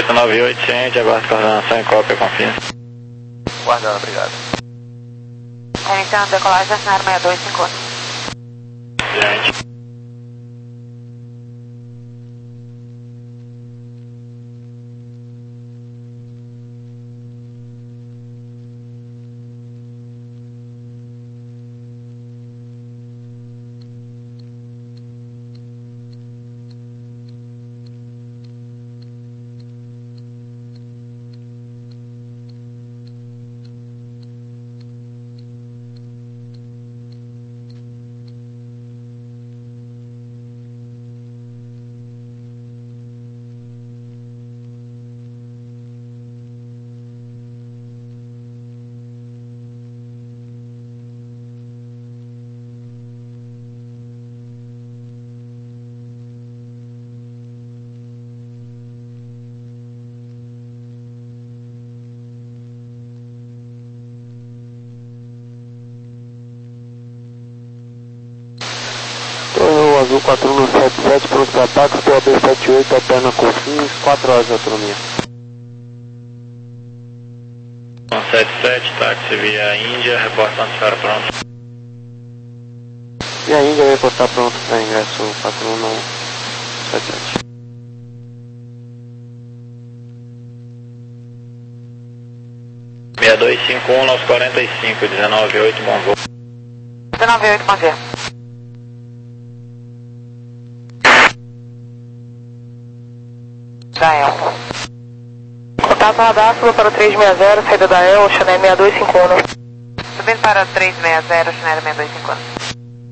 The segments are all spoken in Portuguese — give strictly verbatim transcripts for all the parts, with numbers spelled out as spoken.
nove oito, ciente, aguardo coordenação e cópia, confiança. Guardando, obrigado. Iniciando decolagem, acionário seis dois cinco um. Ciente. Azul quatro um sete sete, pronto para ataque, T O B sete oito, alterna Confins, quatro horas de autonomia. um sete sete, táxi via Índia, reporte noticiário pronto. E a Índia vai reportar pronto para ingresso quatro um sete sete. seis dois cinco um, nove quarenta e cinco, dezenove oito, bom voo. dezenove oito, bom dia. Da E L. Contato radar, suba para o três seis zero, saída da E L, Chanel seis dois cinco um. Subindo para o três seis zero, Chanel seis dois cinco um.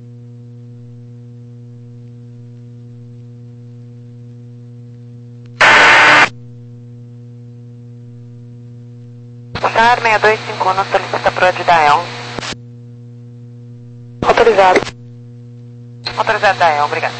Star seis dois cinco um, solicita pro de da E L. Autorizado. Autorizado da E L, obrigado.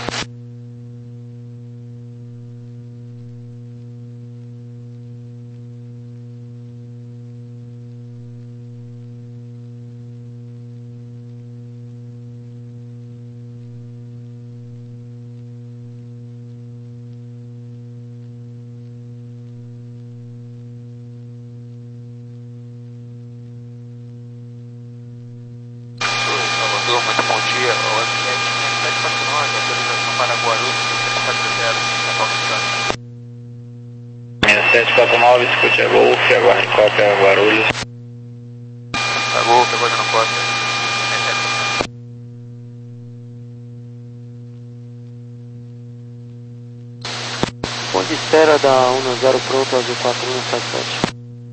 Muito bom dia, o M sete sete quatro nove, autorização para Guarulhos, três quatro zero, seis sete quatro nove, escute a Golf, aguarde cópia Guarulhos. A Golf, aguardando cópia. Ponto de espera da um zero pronto, Azul quatro um sete sete.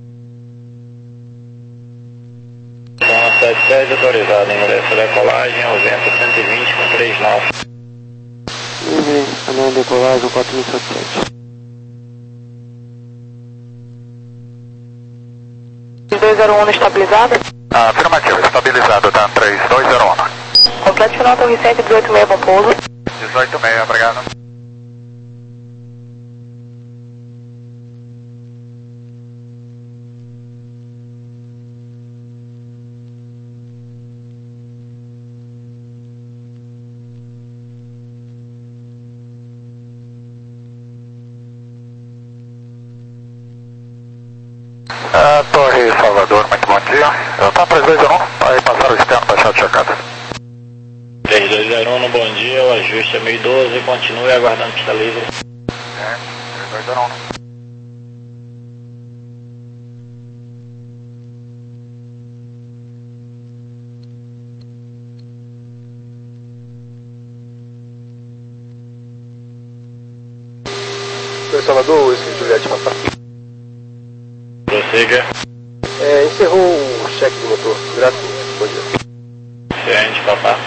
sete sete, autorizado, ingresso decolagem, ao vento cento e vinte com três nove. Livre, anel de decolagem quatro um sete sete. três dois zero um estabilizado? Ah, afirmativo, estabilizado, tá? três dois zero um. Complete final, Torre sete, dezoito seis, bom pouso. dezoito seis, obrigado. Ah, Torre Salvador, muito bom dia. Eu tá três dois zero um, vai passar o externo para de checada. três dois zero um, bom dia, o ajuste é mil e doze, continue aguardando pista livre. É, três dois zero um. Torre Salvador, esse Juliette Papá. Prossiga. É, encerrou o cheque do motor. Graças. Bom dia. Ciente, papá.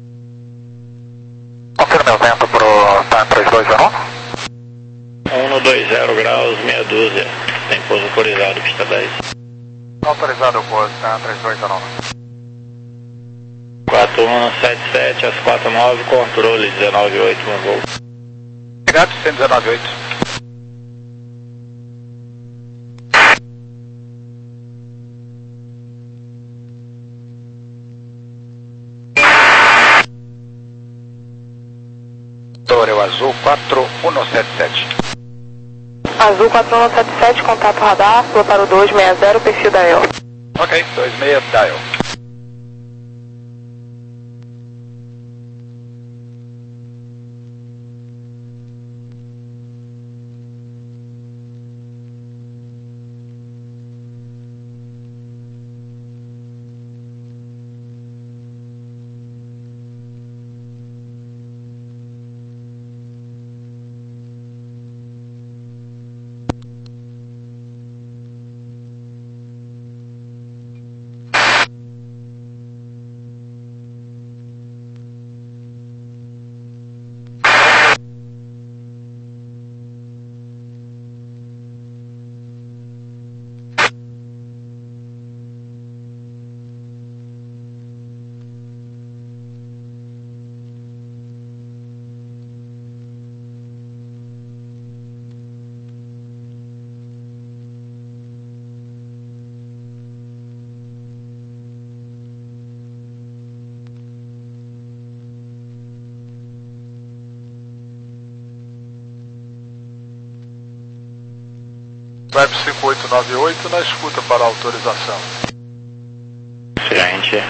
Confirme o vento pro T A M três dois zero um. dois zero graus, meia dúzia. Tem pouso autorizado, pista dez. Autorizado o pouso, tá? três dois zero nove. quatro um sete sete, às quatro nove, controle dezenove oito no voo. Obrigado, cento e dezenove oito. Torre Azul quatro um sete sete. Azul quatro um sete sete, contato radar, pula para o dois seis zero, perfil da E O. Ok, dois seis dial. Web cinco oito nove oito na escuta para autorização. Gente.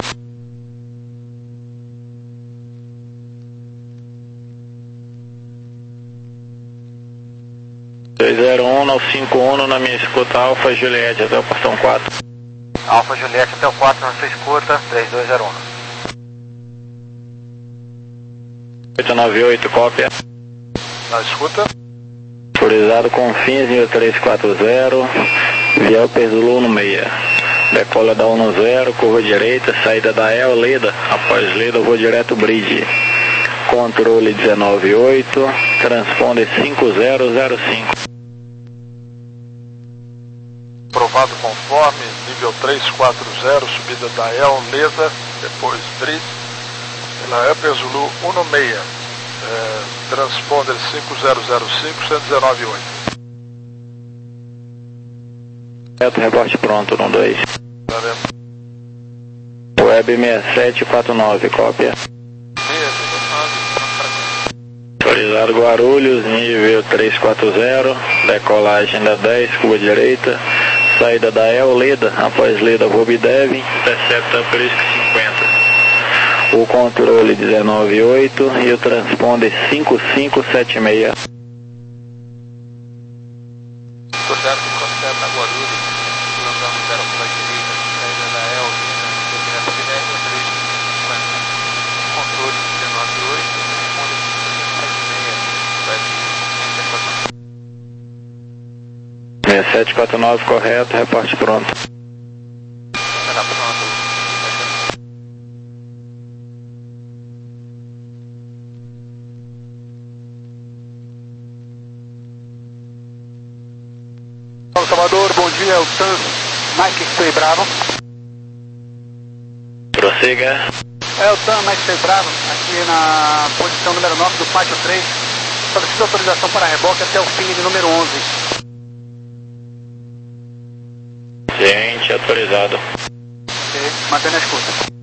dois zero um no cinco um na minha escuta Alfa Juliette até o portão quatro. Alfa Juliette até o quatro na sua escuta, três dois zero um. oito nove oito, cópia. Na escuta. Autorizado com fins em três quatro zero, via Zulu no meia. Decola da um zero, curva direita, saída da E O, Leda. Após Leda, vou direto bridge. Controle dezenove oito, transponder cinco zero zero cinco. Aprovado conforme, nível três quatro zero, subida da E O, Leda, depois bridge, pela E Zulu um no meia. É, transponder cinco zero zero cinco, cento e dezenove oito. Certo, reporte pronto no dois. Tá vendo? Web seis sete quatro nove, cópia. Autorizado Guarulhos, nível três quatro zero, decolagem da dez, curva direita, saída da E O, Leda, após Leda, vou Bidev, intercepta por isso que cinquenta. O controle dezenove oito e o transponder cinco cinco sete seis. Tô certo, conserta Guarulhos, lançando zero para a direita, saída da E L, direto de dez a três cinquenta. Controle dezenove oito, transponder cinco cinco sete seis, seis sete quatro nove, correto, reporte pronto. Será pronto. Salvador, bom dia, é o Tan Mike X-Ray Bravo. Prossiga. É o Tan Mike X-Ray Bravo, aqui na posição número nove do pátio três. Solicito autorização para reboque até o fim de número onze. Gente, autorizado. Ok, mantendo a escuta.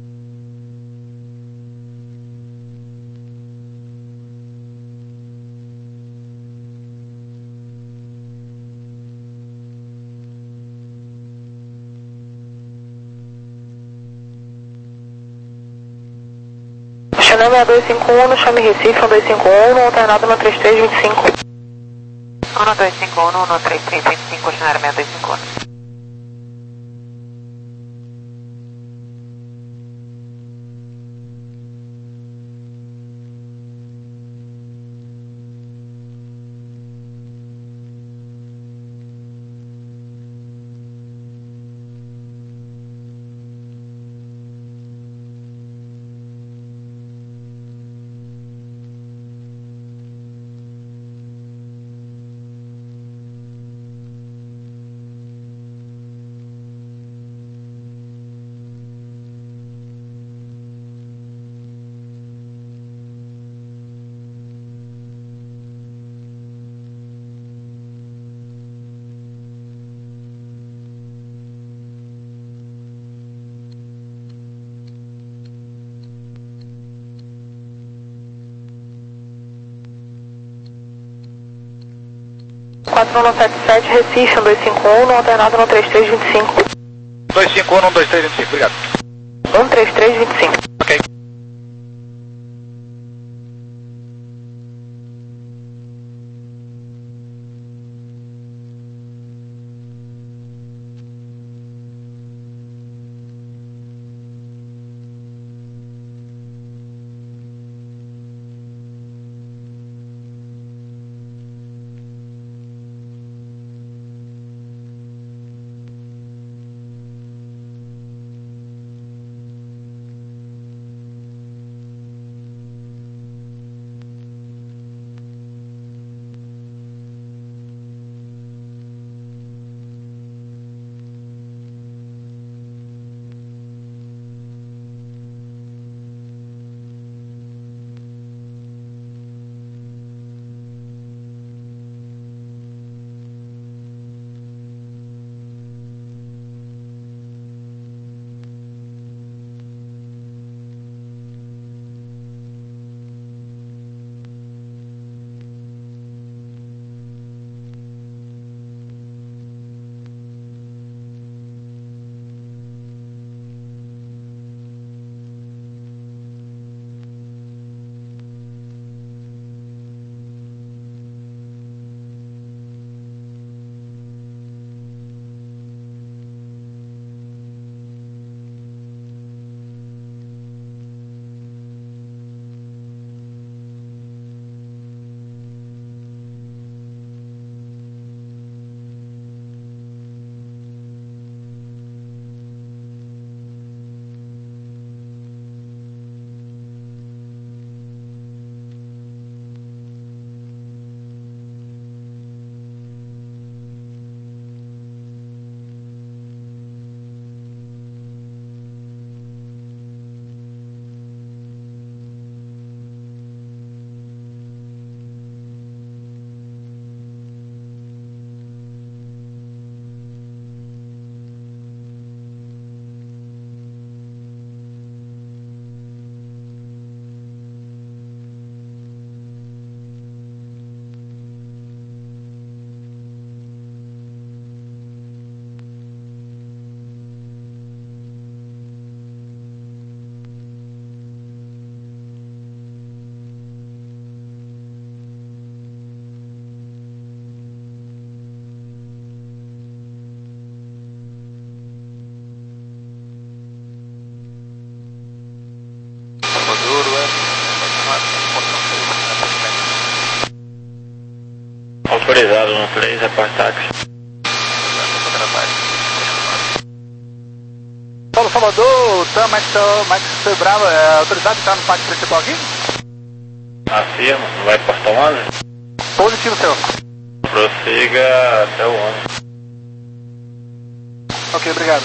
Chanel seis dois cinco um no Chame Recife, um dois cinco um, no alternado no três três dois cinco. um dois cinco um, no três três dois cinco, Chanel seis dois cinco um. quatro um sete sete, Recife, um dois cinco um, no alternado no três três dois cinco. dois cinco um, um dois três dois cinco, obrigado. um três três dois cinco. Ok. Autorizado no três, reparte táxi. Paulo Salvador, tá, Max, Max foi bravo, é autorizado entrar no pátio principal aqui? Afirmo, vai porta onze? Positivo, senhor. Prossiga até o onze. Ok, obrigado.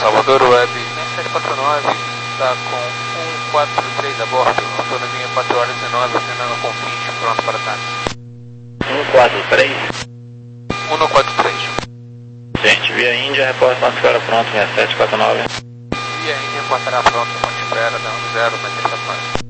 Salvador Web sete quatro nove, está com um quatro três a bordo, autonomia quatro horas e dezenove, acenando com Confins, pronto para ataque. um quatro três. um quatro três. Gente, via Índia, reporte na esfera pronto, sessenta e sete quarenta e nove. Via Índia, reportará pronto, ponte espera, dando zero na interface.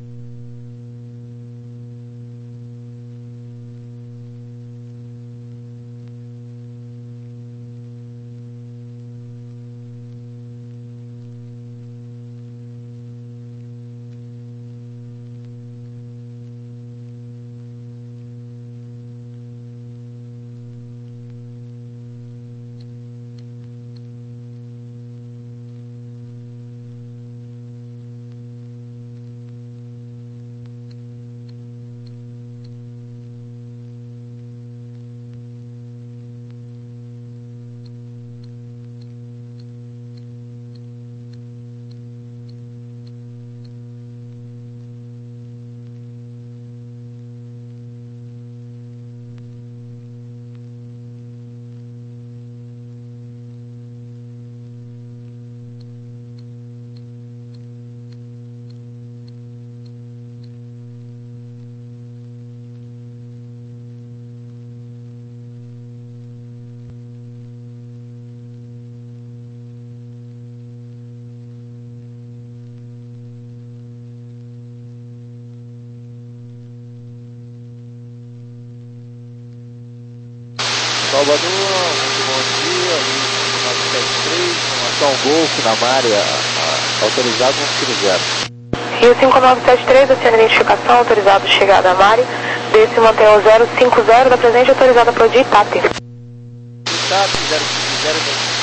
Salvador, muito bom dia, nove sete três, informação Golfo na área, autorizado no zero. Rio cinco nove sete três, oceano de identificação, autorizado chegada a Mari, desce mantém o zero cinco zero, da presente autorizada para o de Itati. Itati, zero cinco zero,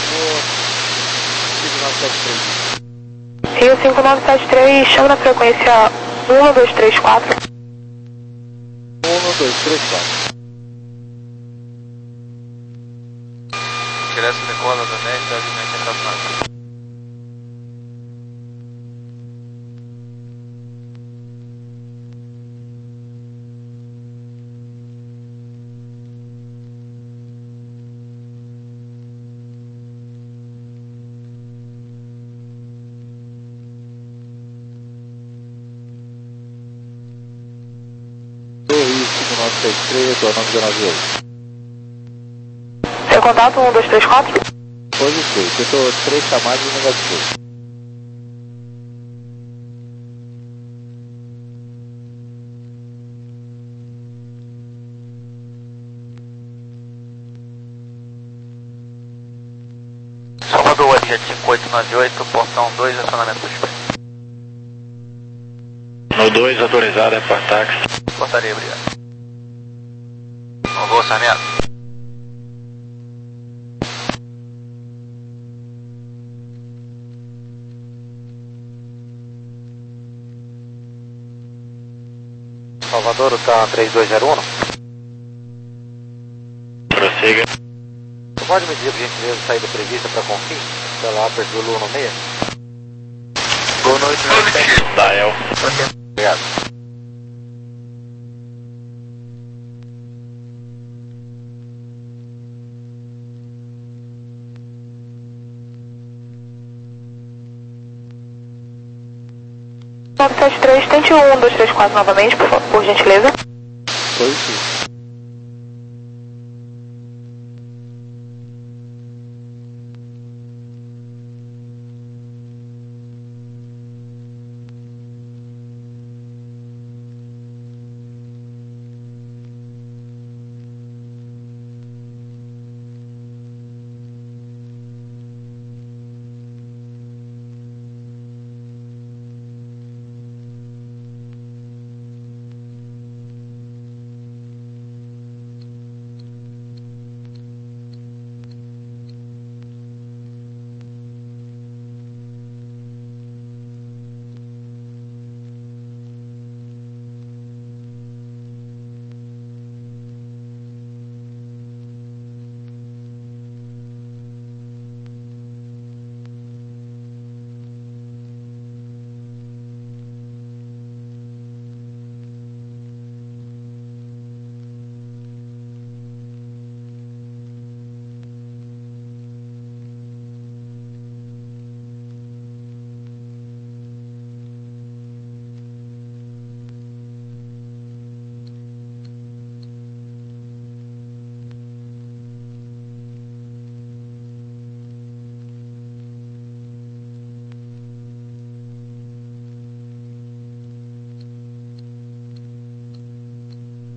cinco nove sete três. Rio cinco nove sete três, chama na frequência um dois três quatro. um dois três quatro. Ingresso decola da dez, deve na interface. Rio cinco nove sete três, retornando dezenove oito. Seu contato um dois três quatro? Positivo, eu estou três chamadas e negativo. Salvador Web Jet cinco oito nove oito, portão dois, acionamento suspenso. No dois, autorizado, report táxi. Portaria, obrigado. Novo orçamento. Salvador, o T A três dois zero um. Prossiga. Você pode me dizer, por gentileza, a saída prevista para Confins? Pela Upper Zulu no meio? Boa noite, meu Dael. Obrigado. nove sete três, tente o um dois três quatro novamente, por, favor, por gentileza. Positivo.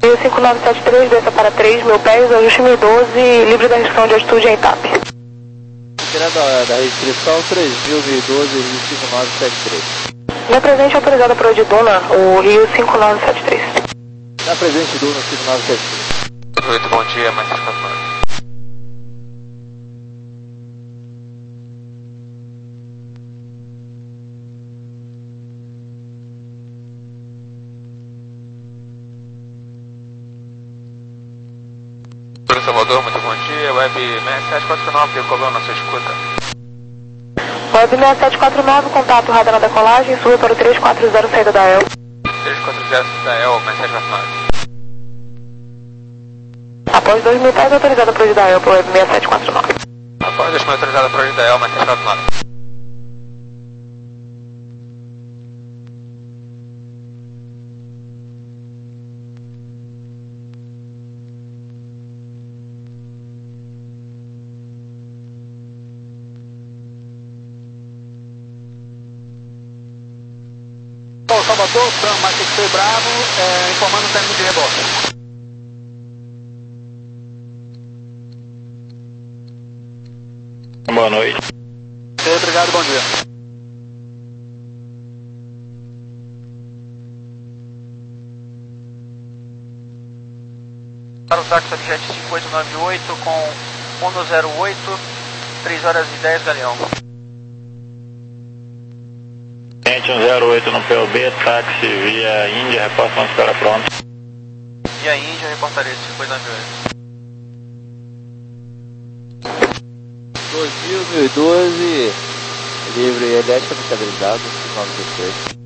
Rio cinco nove sete três, desça para três mil pés, ajuste mil e doze, livre da restrição de altitude em TAP. Da, da restrição três mil, mil e doze, Rio cinco nove sete três. Na presente autorizada para o de Duna, o Rio cinco nove sete três. Na presente Duna cinco nove sete três. Oito, bom dia, mais seis quatro nove. Salvador, muito bom dia, Web seis sete quatro nove, qual é a nossa escuta? Web seis sete quatro nove, contato radar na decolagem, suba para o três quatro zero, saída da E L. três quatro zero da E L, mais seis quatro nove. Após dois mil pés, autorizada para o da E L para o Web seis sete quatro nove. Após dois mil autorizada para o da E L, mais seis quatro nove. Salvador, Fran, Max X três Bravo, é, informando o término de rebote. Boa noite. Ok, obrigado, bom dia. Para o táxi objeto cinco oito nove oito com um zero oito, três horas e dez, Galeão. um zero oito no P O B, táxi via Índia, reporta quando espera pronto. Via Índia, reportaria cinco oito nove oito. dois mil, mil e doze, livre elétrica estabilizado, cinco nove sete três.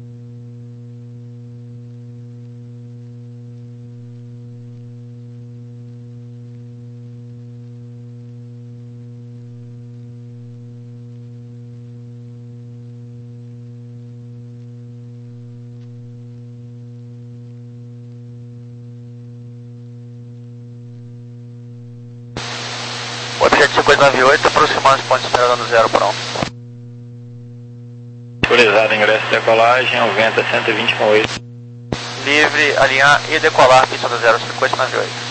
Objeto cinco oito nove oito, aproximando-se, ponto esperado no zero, pronto. Autorizado ingresso e decolagem, o vento é cento e vinte com oito. Livre, alinhar e decolar, pista do zero cinco oito nove oito.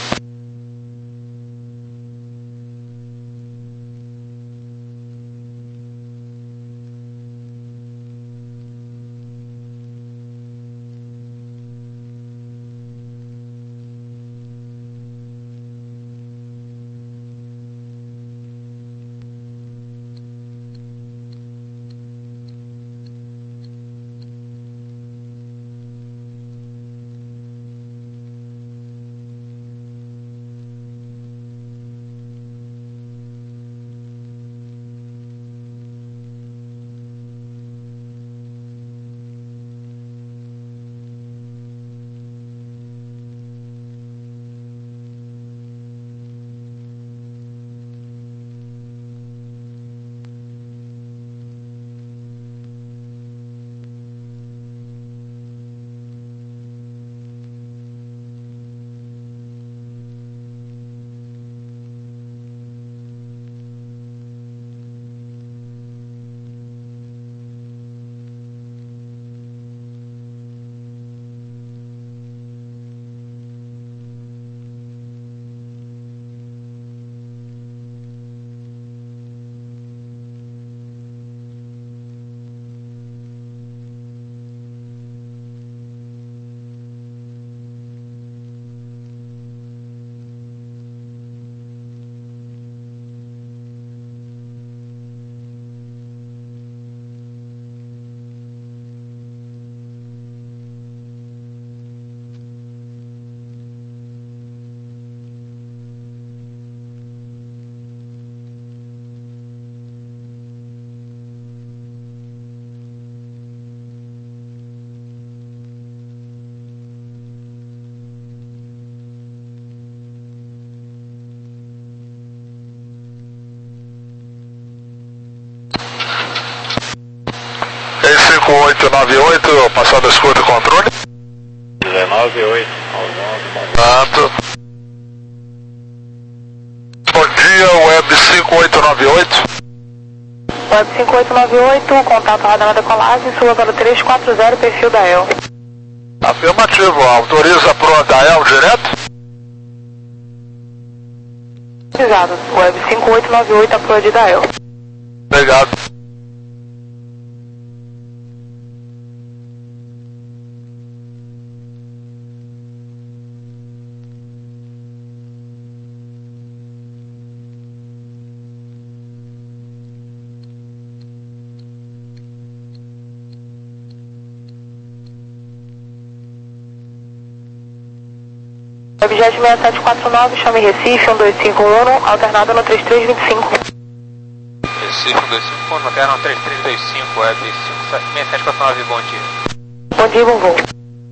cinco oito nove oito, passando a escuta e controle. dezenove oito. Tanto. Bom dia, Web cinco oito nove oito. Web cinco oito nove oito, contato radar na decolagem, suba para o três quatro zero, perfil da E L. Web cinco oito nove oito, aproximando-se, ponto esperado no zero, pronto. Após dois mil pés, autorizada para o da E L para o Web seis sete quatro nove. Após dois mil autorizada para o da E L, mais seis quatro nove. Afirmativo, autoriza pro Dael direto? Autorizado. Web cinco oito nove oito, a proa de Dael. Obrigado. Webjet seis sete quatro nove, chame Recife, um dois cinco um, alternado no três três dois cinco. Recife um dois cinco um, alternado no três três dois cinco, web seis sete quatro nove, bom dia. Bom dia, bom voo.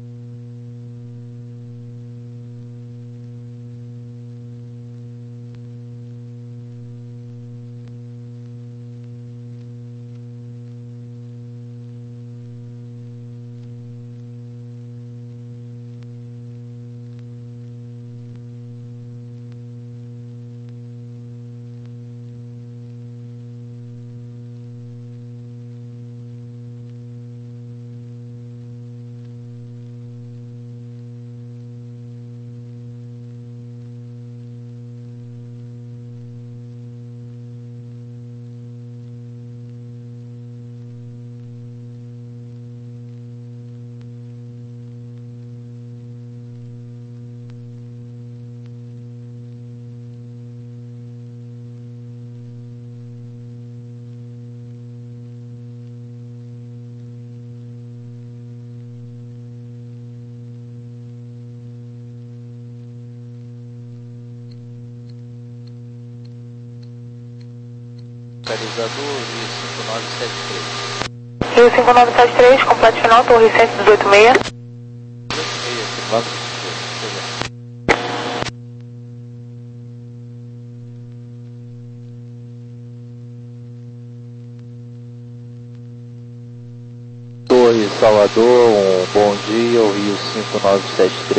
Localizador Rio cinco nove sete três. Rio cinco nove sete três, completo final, torre cento e dezoito seis. Torre Salvador, um bom dia, o Rio cinco nove sete três.